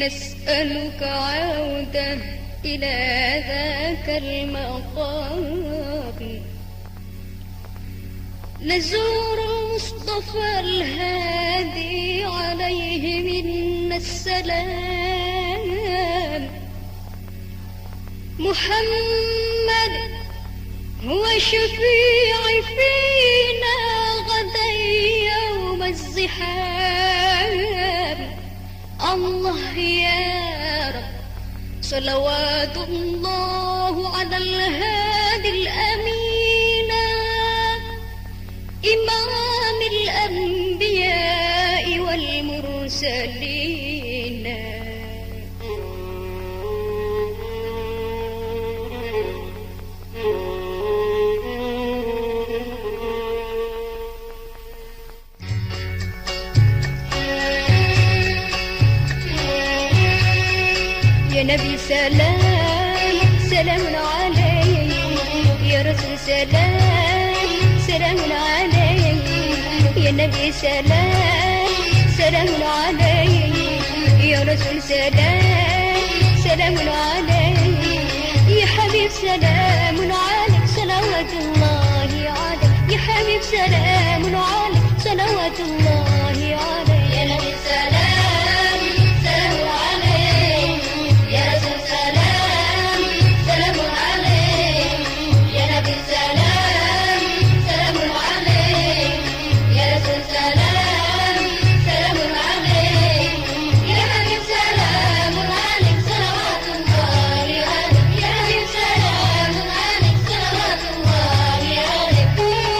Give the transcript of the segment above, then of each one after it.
نسألك عودة إلى ذاك المقام، نزور المصطفى الهادي عليه منا السلام. محمد هو شفيعي فينا غدا يوم الزحام. الله يا رب صلوات الله على الهادي الأمين، إمام الأنبياء والمرسلين. يا نبي سلام سلام عليك، يا رسول سلام سلام عليك، يا نبي سلام سلام عليك، يا رسول سلام سلام عليك، يا حبيب سلام عليك صلوات الله عليك، يا حبيب سلام عليك صلوات الله عليك. يا نبي سلام سلام عليك، يا رسول سلام سلام عليك، يا نبي سلام سلام عليك، يا رسول سلام سلام عليك، يا حبيب سلام عليك صلوات الله عليك، يا حبيب سلام عليك صلوات الله عليك.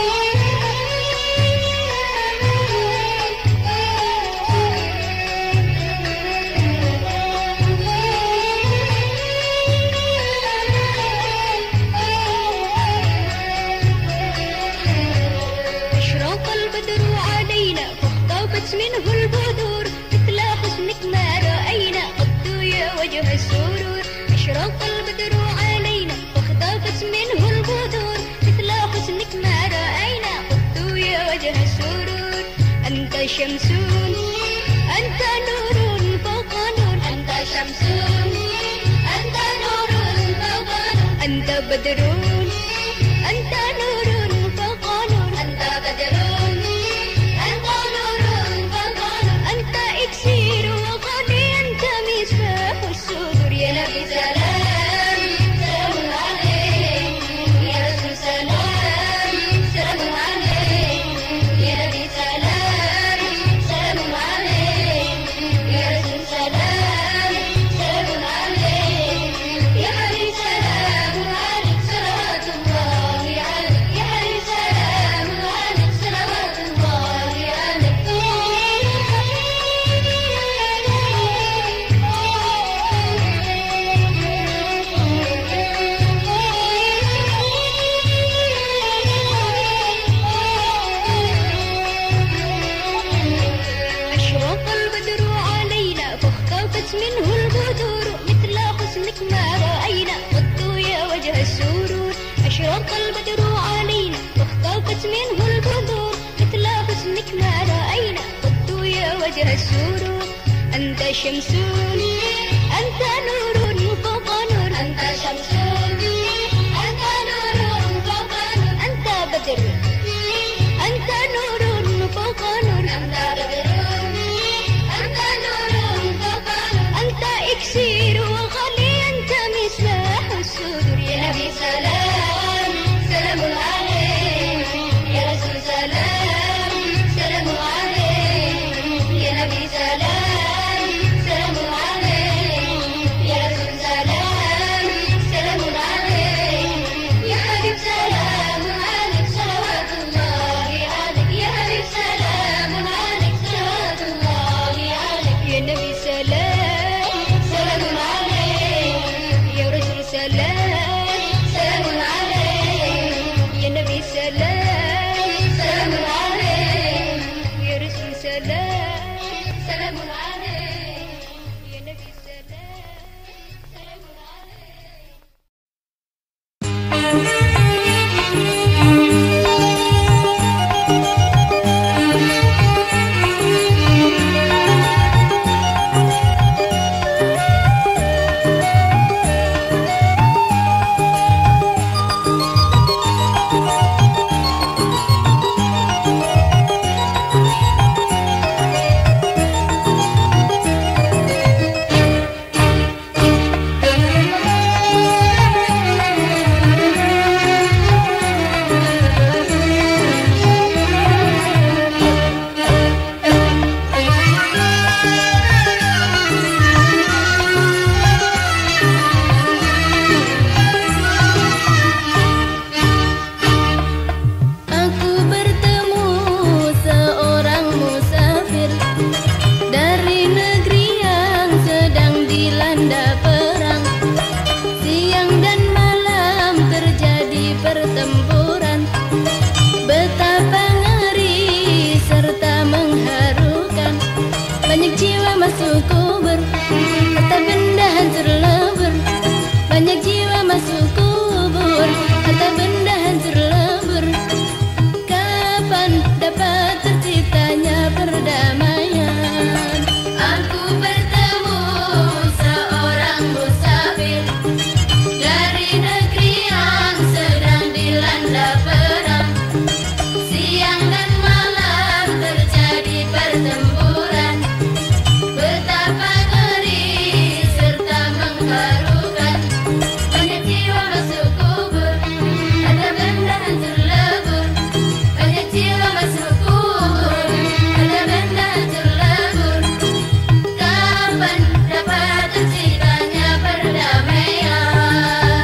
أشرق البدر علينا فاختفت منه البدور، مثل حسنك ما رأينا قط يا وجه السرور. أشرق البدر علينا فاختفت منه البدور، مثل حسنك ما رأينا قط يا وجه السرور. أنت شمس أنت نور فوق نور، أنت شمس أنت نور فوق نور، أنت بدر أنت نور فوق نور، أنت بدر أنت نور فوق نور، أنت إكسير وغني، أنت مصباح الصدور. يا نبي سلام سلام عليك، يا رسول سلام سلام عليك، يا نبي سلام سلام عليك، يا رسول سلام سلام عليك، يا حبيب سلام عليك صلوات الله عليك، يا حبيب سلام عليك صلوات الله عليك. أشرق البدر علينا فاختفت منه البدور، مثل حسنك ما رأينا قط يا وجه السرور. أشرق البدر علينا فاختفت منه البدور، مثل حسنك ما رأينا قط يا وجه السرور. أنت شمس أنت نور فوق نور، أنت شمس أنت نور فوق نور، أنت بدر أنت نور فوق نور، أنت بدر أنت نور فوق نور، أنت إكسير وغلي، أنت مصباح الصدور. يا نبي سلام سلام عليك، يا رسول سلام سلام عليك، يا نبي سلام سلام عليك، dilanda perang. Siang dan malam terjadi pertempuran. Betapa ngeri serta mengharukan. Banyak jiwa masuk kubur, harta benda hancur lebur. Banyak jiwa masuk kubur, harta benda hancur lebur. Kapan dapat terciptanya perdamaian? Aku bertemu seorang musafir dari negeri yang sedang dilanda perang. Siang dan malam terjadi pertempuran. Betapa ngeri serta mengharukan. Banyak jiwa masuk kubur, harta benda hancur lebur. Banyak jiwa masuk kubur, harta benda hancur lebur. Kapan dapat terciptanya perdamaian?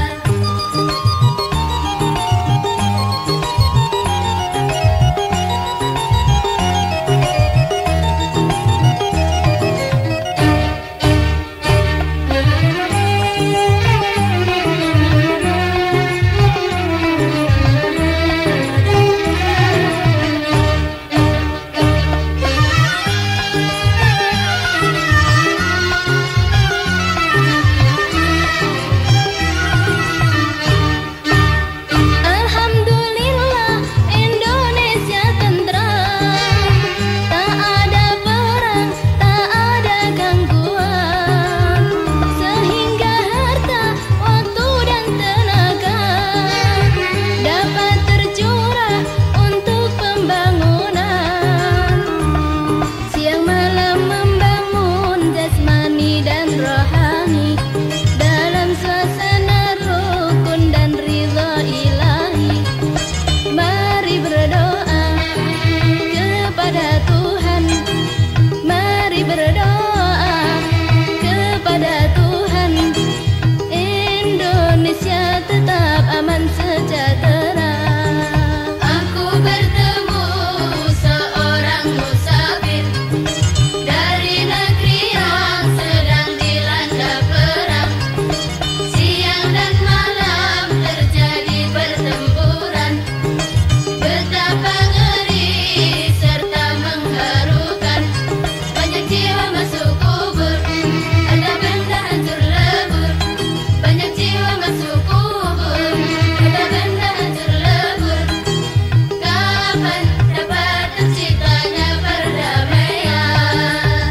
Alhamdulillah Indonesia tentram. Tak ada perang, tak ada gangguan. Sehingga harta, waktu dan tenaga dapat tercurah untuk pembangunan. Siang malam membangun jasmani dan rohani dalam suasana rukun dan ridha ilahi. Mari berdoa kepada Tuhan. Mari berdoa kepada Tuhan. Indonesia tetap aman sejahtera. Aku bertemu seorang musafir dari negeri yang sedang dilanda perang. Siang dan malam terjadi pertempuran. Betapa ngeri serta mengharukan. Banyak jiwa masuk kubur, harta benda hancur lebur. Banyak jiwa masuk kubur, harta benda hancur lebur. Kapan dapat terciptanya perdamaian?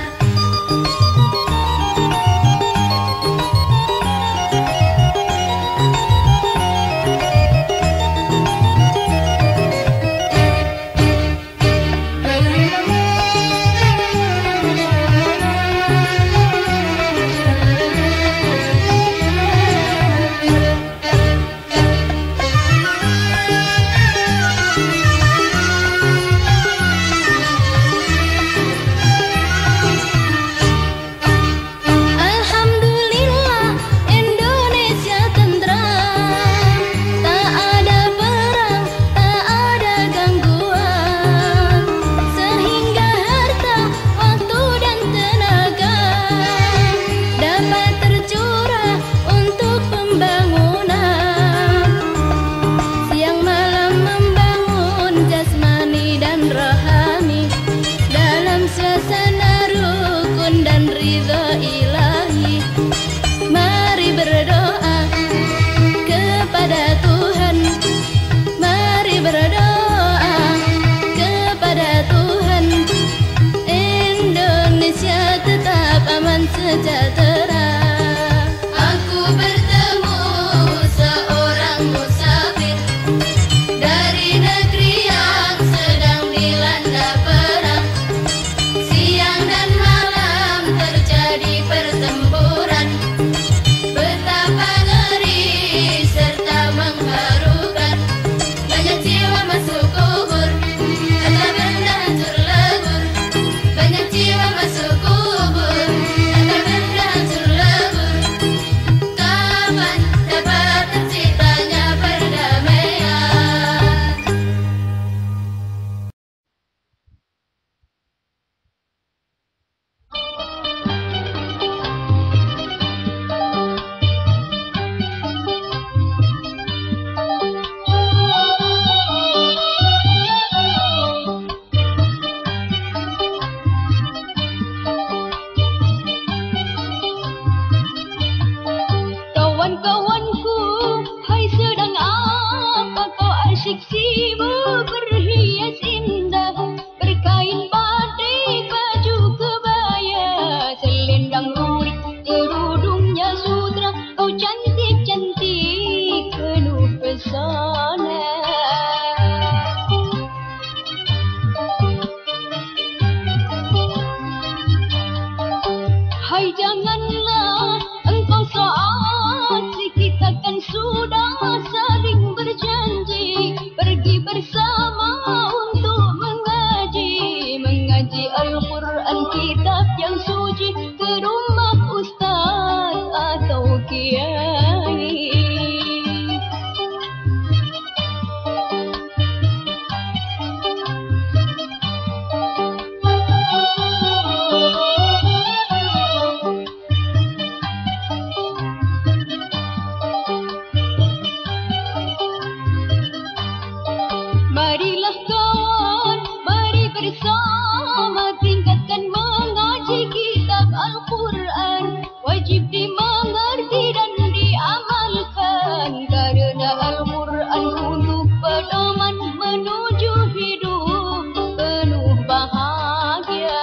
Alhamdulillah Indonesia tentram. Tak ada perang, tak ada gangguan. Sehingga harta, waktu dan tenaga dapat tercurah untuk pembangunan. Siang malam membangun jasmani dan rohani dalam suasana rukun dan ridha ilahi. Mari berdoa kepada Tuhan. Mari berdoa kepada Tuhan. Indonesia tetap aman sejahtera. Aku bertemu seorang musafir dari negeri yang sedang dilanda perang. Siang dan malam terjadi pertempuran. Betapa ngeri serta mengharukan. Banyak jiwa masuk kubur, harta benda hancur lebur. Banyak jiwa masuk kubur, harta benda hancur kawan-kawanku, hai sedang apa kau asyik sibuk berhias indah, berkain batik, baju kebaya, selendang lurik, kerudungnya sutra, kau cantik-cantik penuh pesona. Hai janganlah engkau so asik, kita kan sudah saling berjanji pergi bersama untuk mengaji Al-Quran, kitab yang suci, ke rumah ustaz atau kiai. Marilah kawan, mari bersama tingkatkan mengaji kitab Al-Quran, wajib dimengerti dan diamalkan, karena Al-Quran untuk pedoman menuju hidup penuh bahagia.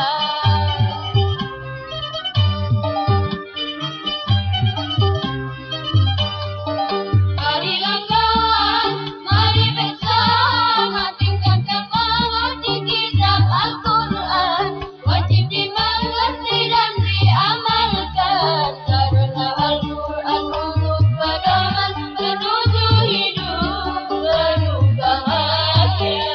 Marilah kawan, mari bersama tingkatkan mengaji kitab Al-Quran, wajib dimengerti dan diamalkan, karena Al-Quran untuk pedoman menuju hidup penuh bahagia.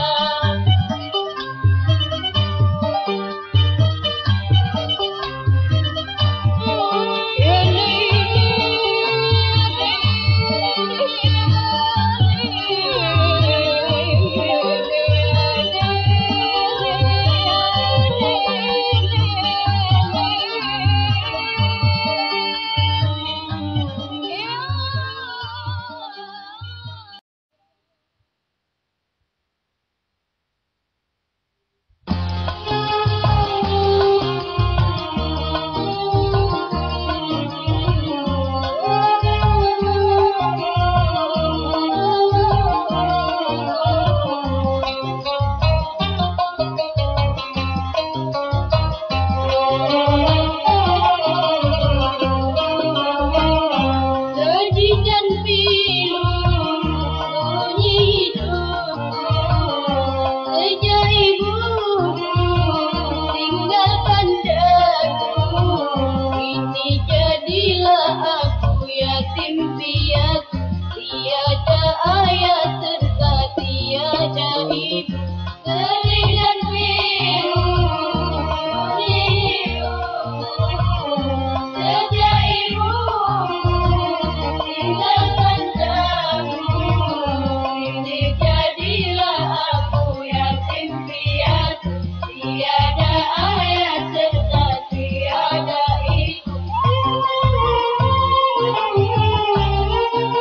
Sedih dan pilu sunyi hidupku, sejak ibuku tinggalkan daku, ini jadilah aku yatim piatu, tiada ayah serta tiada ibu. Sedih dan pilu sunyi hidupku, sejak ibuku tinggalkan daku, ini jadilah aku yatim piatu, tiada ayah serta tiada ibu.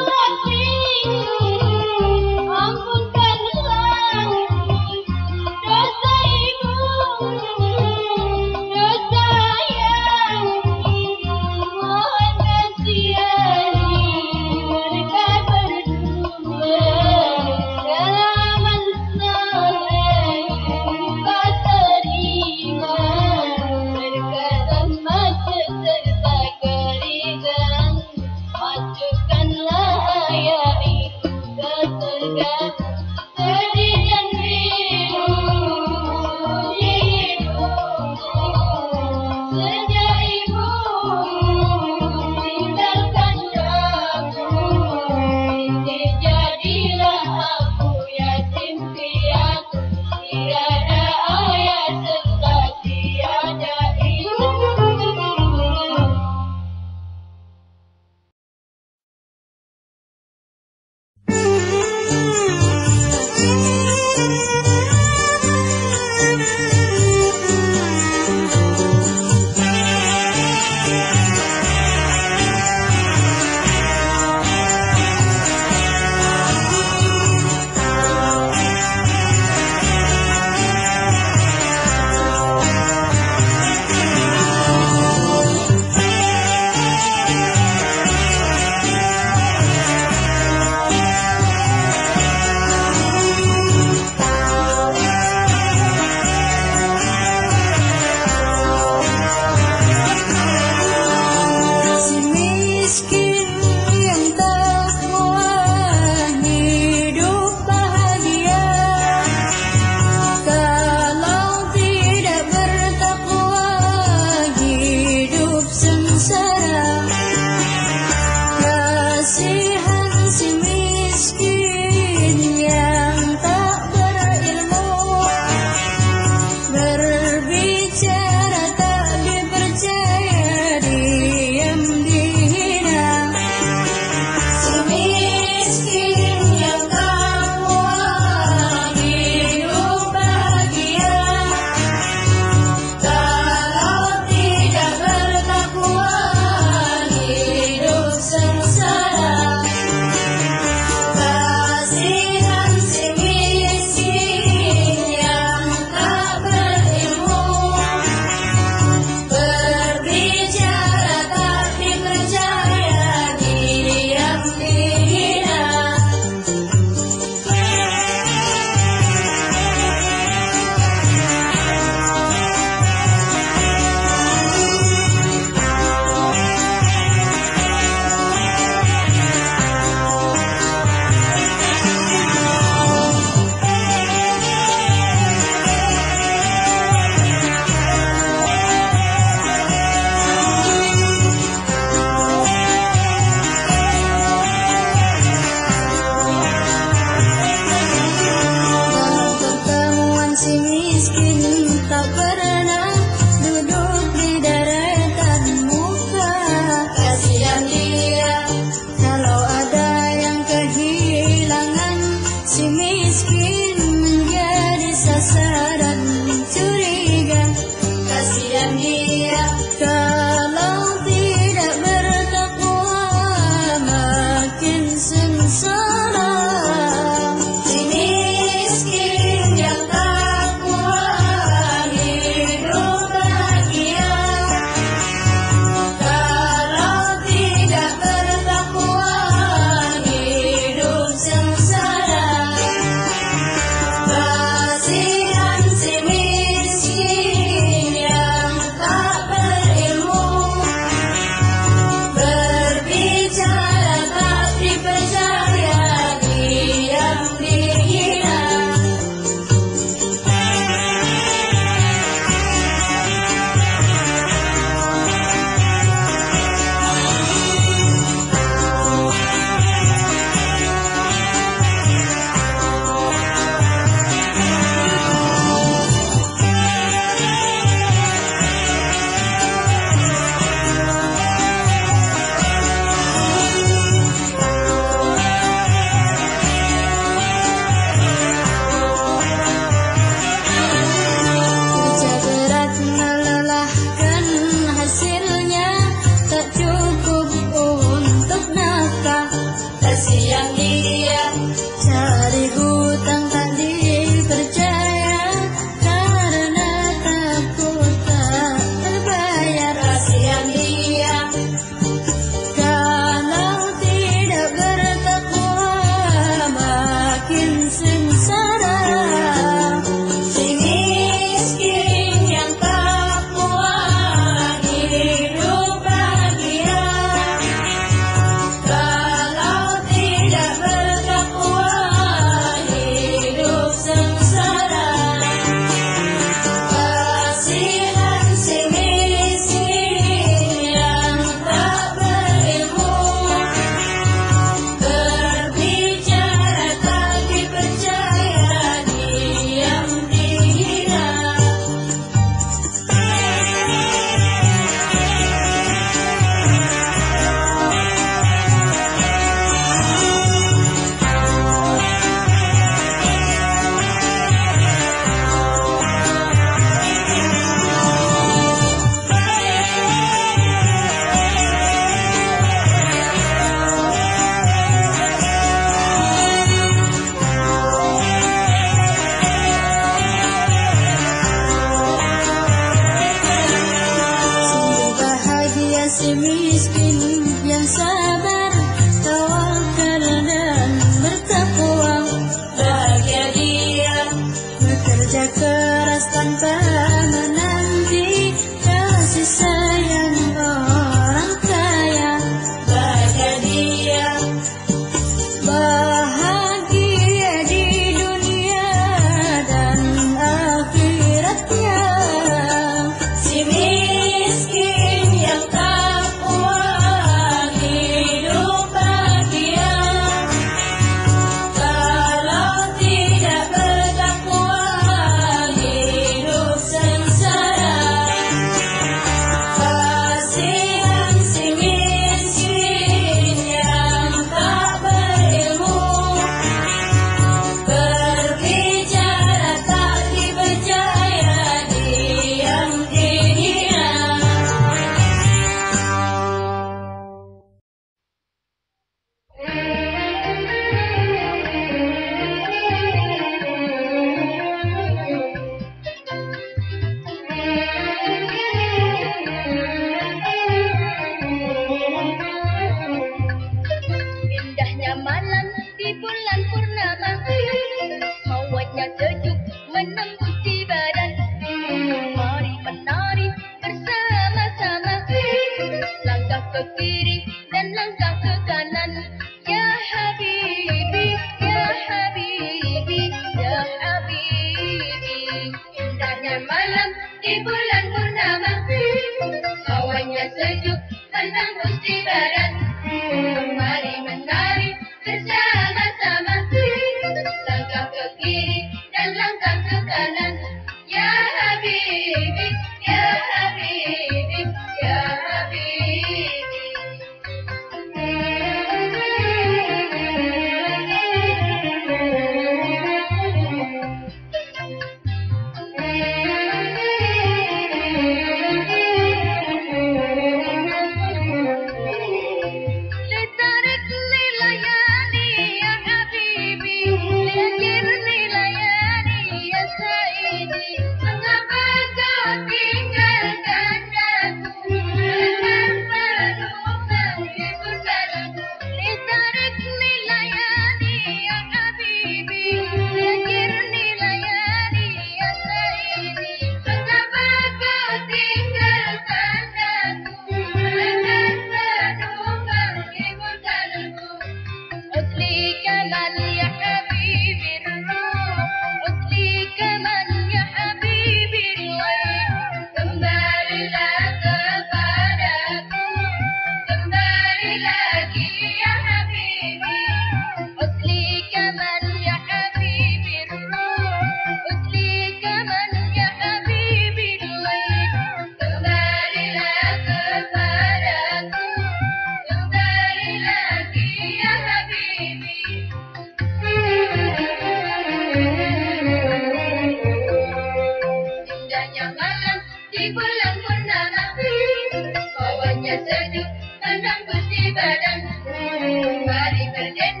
Mari berdenang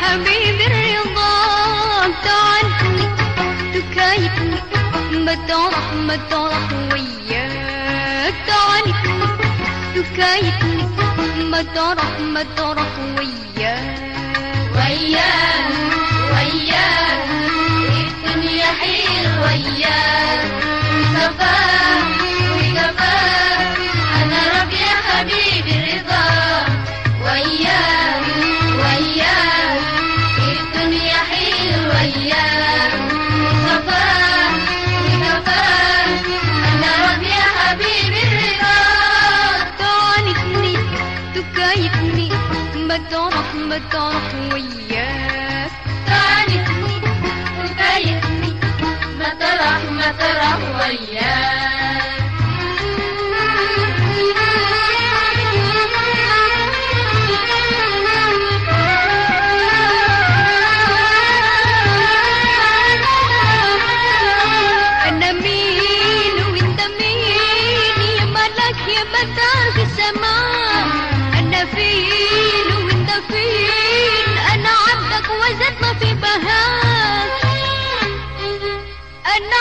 حبيبي الرضا. تعرفني تكايفني مطرح وياك. تعرفني تكايفني مطرح وياك. وياك وياك الدنيا حيل وياك. وصفاك وجفاك أنا راضي يا حبيبي الرضا. وياك وياك الدنيا حيل وياك. وصفاك وجفاك أنا راضي يا حبيبي الرضا. تعرفني تكايفني مطرح وياك. تعرفني وكيفني مطرح وياك. أنا مين وأنت مين يا ملاك يا بدر في السماء. أنا فين وأنت فين أنا عبدك وزدنا في بهاك. أنا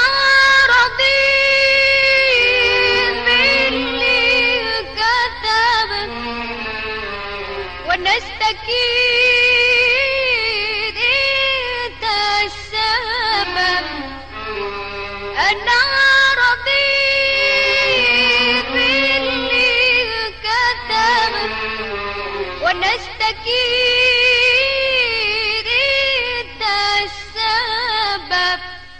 رضيت باللي كتبك وأنا استكيد أنت السبب. أنا رضيت باللي كتبك وأنا استكيد أنت السبب.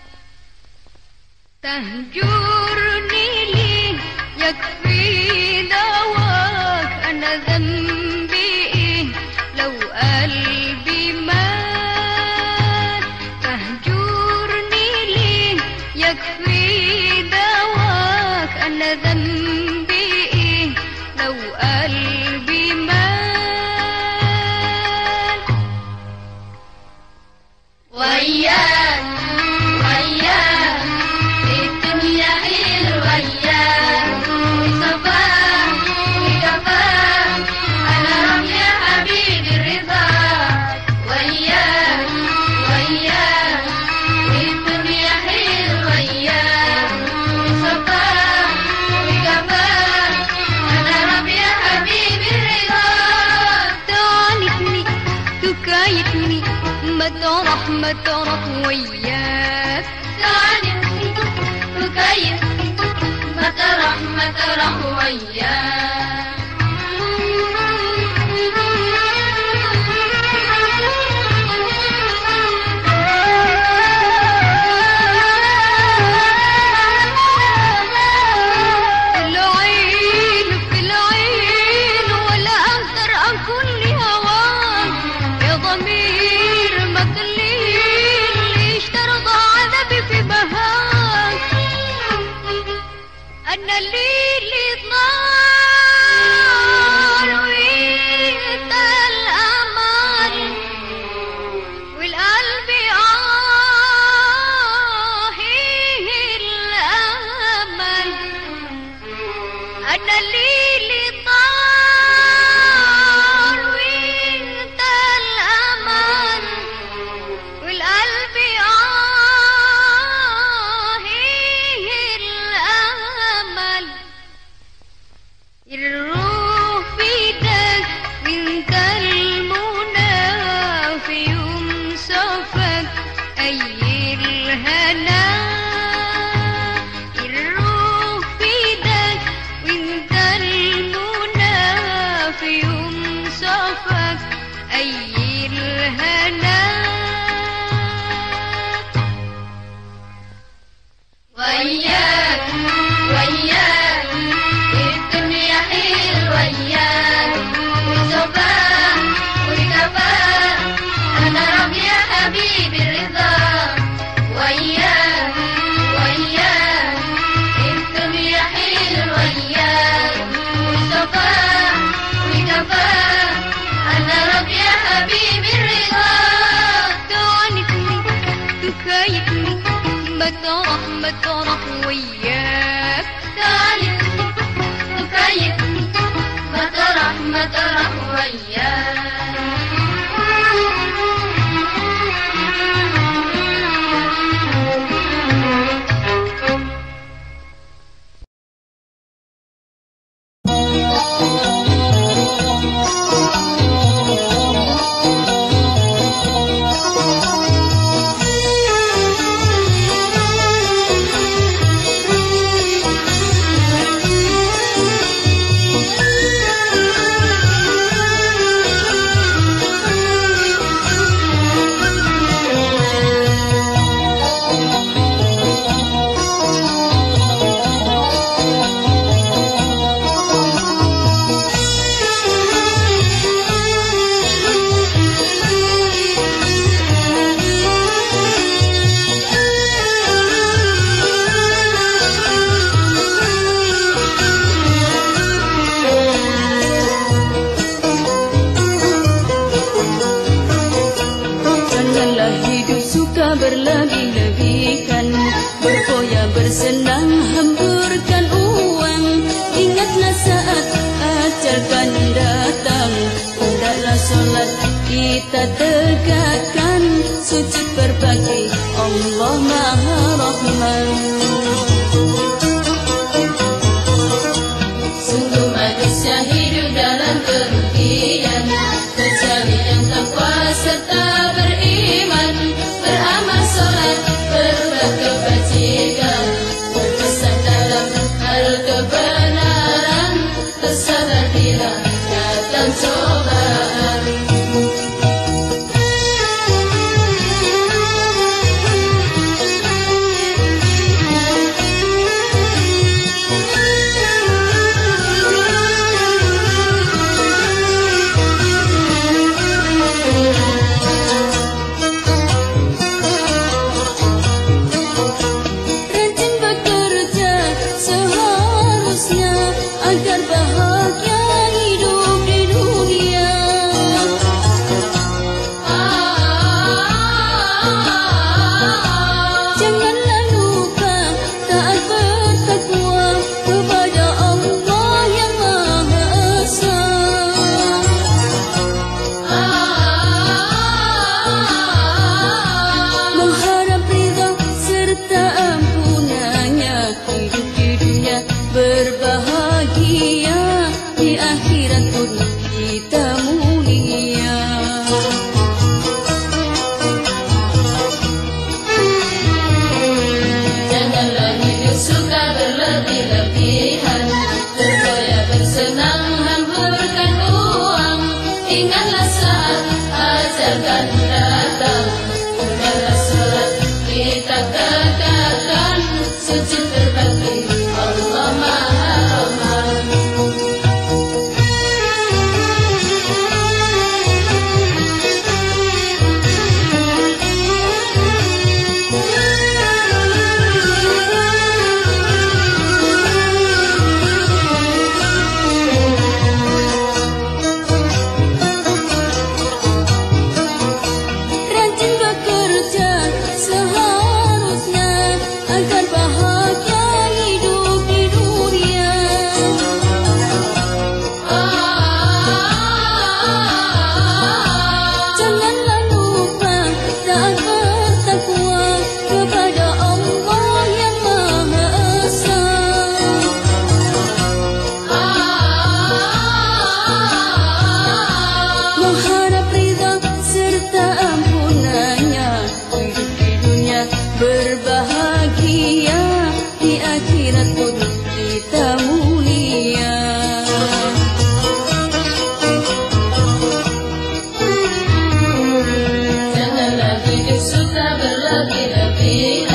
تهجرني ليه يكفي دواك. أنا ذنبي إيه لو قلبي مات. تهجرني ليه يكفي دواك. أنا ذنبي إيه لو قلبي مات. وياك وياك الدنيا حيل وياك. وصفاك وجفاك أنا راضي يا حبيبي الرضا. وياك وياك الدنيا حيل وياك. وصفاك وجفاك أنا راضي يا حبيبي الرضا. تعرفني تكايفني مطرح وياك. تعرفني وكيفني مطرح وياك. في العين ولا أقدر أكون لهواك. يا ضمير مقليل ليش ترضى عذابي في بهاك. أنا الليل نار وانت الأمان والقلب الأمل. أنا الليل نار وانت الأمان والقلب الأمل. الروح في ايدك وانت المنى في يوم صفك أي الهنا. الروح في ايدك وانت المنى في يوم صفك أي الهنا. وياك وياك الدنيا حيل وياك. وصفاك وجفاك أنا راضي يا حبيبي الرضا. وياك وياك الدنيا حيل وياك. وصفاك وجفاك أنا راضي يا حبيبي الرضا. تعرفني تكايفني مطرح وياك. تعرفني وكيفني مطرح وياك. Janganlah hidup suka berlebih-lebihan, berfoya bersenang hamburkan uang. Ingatlah saat ajal kan datang, hendaklah solat kita tegakkan, sujud berbagi Allah Maha Rahman. Sungguh manusia hidup dalam kerugian, kecuali yang takwa serta beriman, beramal solat, berbuat kebajikan, berpesan dalam hal kebenaran, tersabar bila datang cobaan. Agar bahagia hidup di dunia. Janganlah lupa taat bertakwa kepada Allah yang Maha Esa. Mengharap ridha serta ampunannya, hidup di dunia berbahagia, di akhirat pun kita mulia. Janganlah hidup suka berlebih-lebihan, berfoya bersenang hamburkan uang. Ingatlah saat ajal kan datang, hendaklah solat kita tegakkan, sujud berbakti Allah Maha Rahman. Rajin bekerja seharusnya agar bahagia hidup di dunia. Janganlah lupa taat bertakwa kepada Allah yang Maha Esa. Mengharap ridha serta ampunannya, hidup di dunia berbahagia, di akhirat pun kita mulia. Janganlah hidup suka berlebih-lebihan,